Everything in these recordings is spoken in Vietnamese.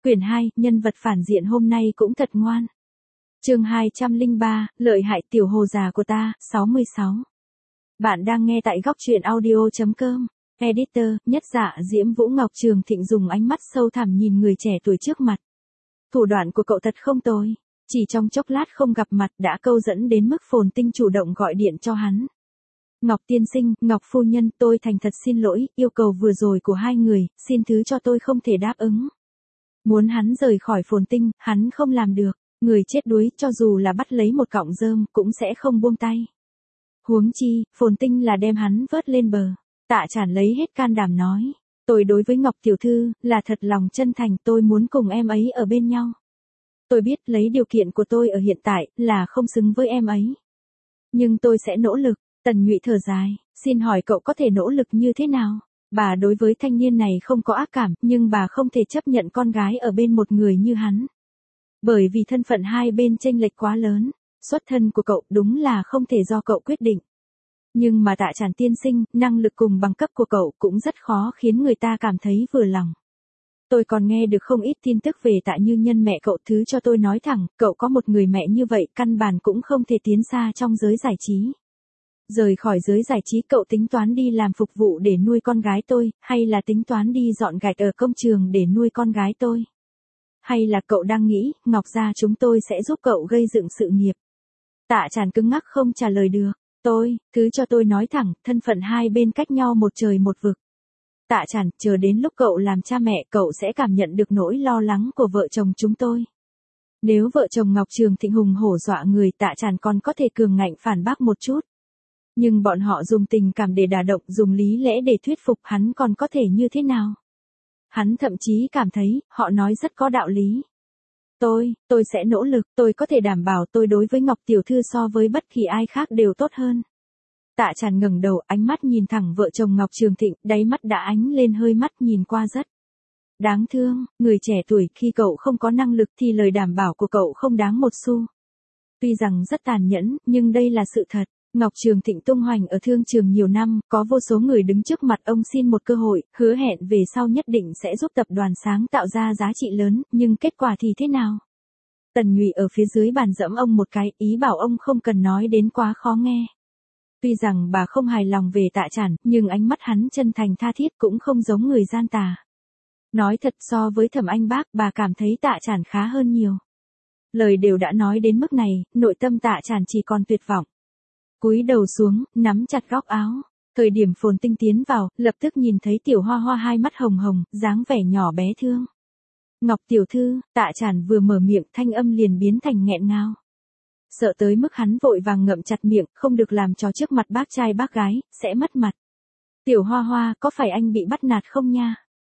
Quyển 2, nhân vật phản diện hôm nay cũng thật ngoan. Chương 203, lợi hại tiểu hồ già của ta, 66. Bạn đang nghe tại góc truyện audio.com. Editor, Nhất Dạ Diễm Vũ Ngọc Trường Thịnh dùng ánh mắt sâu thẳm nhìn người trẻ tuổi trước mặt. Thủ đoạn của cậu thật không tồi. Chỉ trong chốc lát không gặp mặt đã câu dẫn đến mức Phồn Tinh chủ động gọi điện cho hắn. Ngọc tiên sinh, Ngọc phu nhân, tôi thành thật xin lỗi, yêu cầu vừa rồi của hai người, xin thứ cho tôi không thể đáp ứng. Muốn hắn rời khỏi Phồn Tinh, hắn không làm được. Người chết đuối cho dù là bắt lấy một cọng rơm cũng sẽ không buông tay. Huống chi, Phồn Tinh là đem hắn vớt lên bờ. Tạ Trản lấy hết can đảm nói. Tôi đối với Ngọc tiểu thư, là thật lòng chân thành, tôi muốn cùng em ấy ở bên nhau. Tôi biết lấy điều kiện của tôi ở hiện tại, là không xứng với em ấy. Nhưng tôi sẽ nỗ lực. Tần Nhụy thở dài, xin hỏi cậu có thể nỗ lực như thế nào? Bà đối với thanh niên này không có ác cảm, nhưng bà không thể chấp nhận con gái ở bên một người như hắn. Bởi vì thân phận hai bên chênh lệch quá lớn, xuất thân của cậu đúng là không thể do cậu quyết định. Nhưng mà Tạ Trản tiên sinh, năng lực cùng bằng cấp của cậu cũng rất khó khiến người ta cảm thấy vừa lòng. Tôi còn nghe được không ít tin tức về Tạ Như Nhân mẹ cậu, thứ cho tôi nói thẳng, cậu có một người mẹ như vậy căn bản cũng không thể tiến xa trong giới giải trí. Rời khỏi giới giải trí cậu tính toán đi làm phục vụ để nuôi con gái tôi, hay là tính toán đi dọn gạch ở công trường để nuôi con gái tôi? Hay là cậu đang nghĩ, Ngọc gia chúng tôi sẽ giúp cậu gây dựng sự nghiệp? Tạ Trản cứng ngắc không trả lời được. Cứ cho tôi nói thẳng, thân phận hai bên cách nhau một trời một vực. Tạ Trản, chờ đến lúc cậu làm cha mẹ cậu sẽ cảm nhận được nỗi lo lắng của vợ chồng chúng tôi. Nếu vợ chồng Ngọc Trường Thịnh hùng hổ dọa người, Tạ Trản còn có thể cường ngạnh phản bác một chút. Nhưng bọn họ dùng tình cảm để đả động, dùng lý lẽ để thuyết phục hắn còn có thể như thế nào? Hắn thậm chí cảm thấy, họ nói rất có đạo lý. Tôi sẽ nỗ lực, tôi có thể đảm bảo tôi đối với Ngọc tiểu thư so với bất kỳ ai khác đều tốt hơn. Tạ Trản ngẩng đầu, ánh mắt nhìn thẳng vợ chồng Ngọc Trường Thịnh, đáy mắt đã ánh lên hơi mắt nhìn qua rất đáng thương, người trẻ tuổi, khi cậu không có năng lực thì lời đảm bảo của cậu không đáng một xu. Tuy rằng rất tàn nhẫn, nhưng đây là sự thật. Ngọc Trường Thịnh tung hoành ở thương trường nhiều năm, có vô số người đứng trước mặt ông xin một cơ hội, hứa hẹn về sau nhất định sẽ giúp tập đoàn sáng tạo ra giá trị lớn, nhưng kết quả thì thế nào? Tần Nhụy ở phía dưới bàn dẫm ông một cái, ý bảo ông không cần nói đến quá khó nghe. Tuy rằng bà không hài lòng về Tạ Trản, nhưng ánh mắt hắn chân thành tha thiết cũng không giống người gian tà. Nói thật, so với Thẩm Anh Bác, bà cảm thấy Tạ Trản khá hơn nhiều. Lời đều đã nói đến mức này, nội tâm Tạ Trản chỉ còn tuyệt vọng. Cúi đầu xuống, nắm chặt góc áo. Thời điểm Phồn Tinh tiến vào, lập tức nhìn thấy Tiểu Hoa Hoa hai mắt hồng hồng, dáng vẻ nhỏ bé thương. Ngọc tiểu thư, Tạ Trản vừa mở miệng, thanh âm liền biến thành nghẹn ngào. Sợ tới mức hắn vội vàng ngậm chặt miệng, không được làm trò trước mặt bác trai bác gái, sẽ mất mặt. Tiểu Hoa Hoa, có phải anh bị bắt nạt không nha?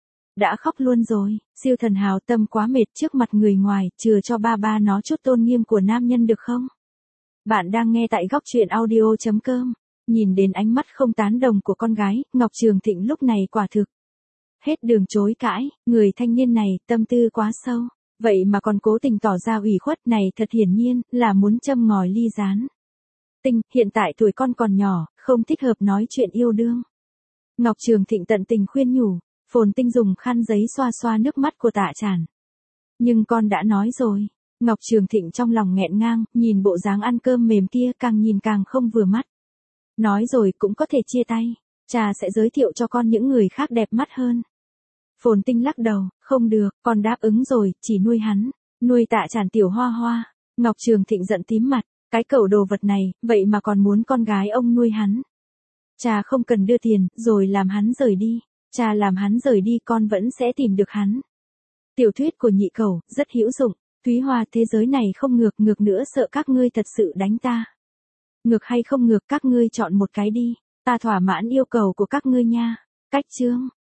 Đã khóc luôn rồi, siêu thần hào tâm quá mệt trước mặt người ngoài, chừa cho ba nó chút tôn nghiêm của nam nhân được không? Bạn đang nghe tại góc truyện audio.com. Nhìn đến ánh mắt không tán đồng của con gái, Ngọc Trường Thịnh lúc này quả thực hết đường chối cãi, người thanh niên này tâm tư quá sâu, vậy mà còn cố tình tỏ ra ủy khuất, này thật hiển nhiên là muốn châm ngòi ly gián. Tinh, hiện tại tuổi con còn nhỏ, không thích hợp nói chuyện yêu đương. Ngọc Trường Thịnh tận tình khuyên nhủ. Phồn Tinh dùng khăn giấy xoa xoa nước mắt của Tạ Trản. Nhưng con đã nói rồi. Ngọc Trường Thịnh trong lòng nghẹn ngang, nhìn bộ dáng ăn cơm mềm kia càng nhìn càng không vừa mắt. Nói rồi cũng có thể chia tay, cha sẽ giới thiệu cho con những người khác đẹp mắt hơn. Phồn Tinh lắc đầu, không được, con đáp ứng rồi, chỉ nuôi hắn, nuôi Tạ Trản Tiểu Hoa Hoa. Ngọc Trường Thịnh giận tím mặt, cái cẩu đồ vật này, vậy mà còn muốn con gái ông nuôi hắn. Cha không cần đưa tiền, rồi làm hắn rời đi, cha làm hắn rời đi con vẫn sẽ tìm được hắn. Tiểu thuyết của nhị cẩu, rất hữu dụng. Thúy Hoa, thế giới này không ngược nữa, sợ các ngươi thật sự đánh ta. Ngược hay không ngược, các ngươi chọn một cái đi, ta thỏa mãn yêu cầu của các ngươi nha. Cách chương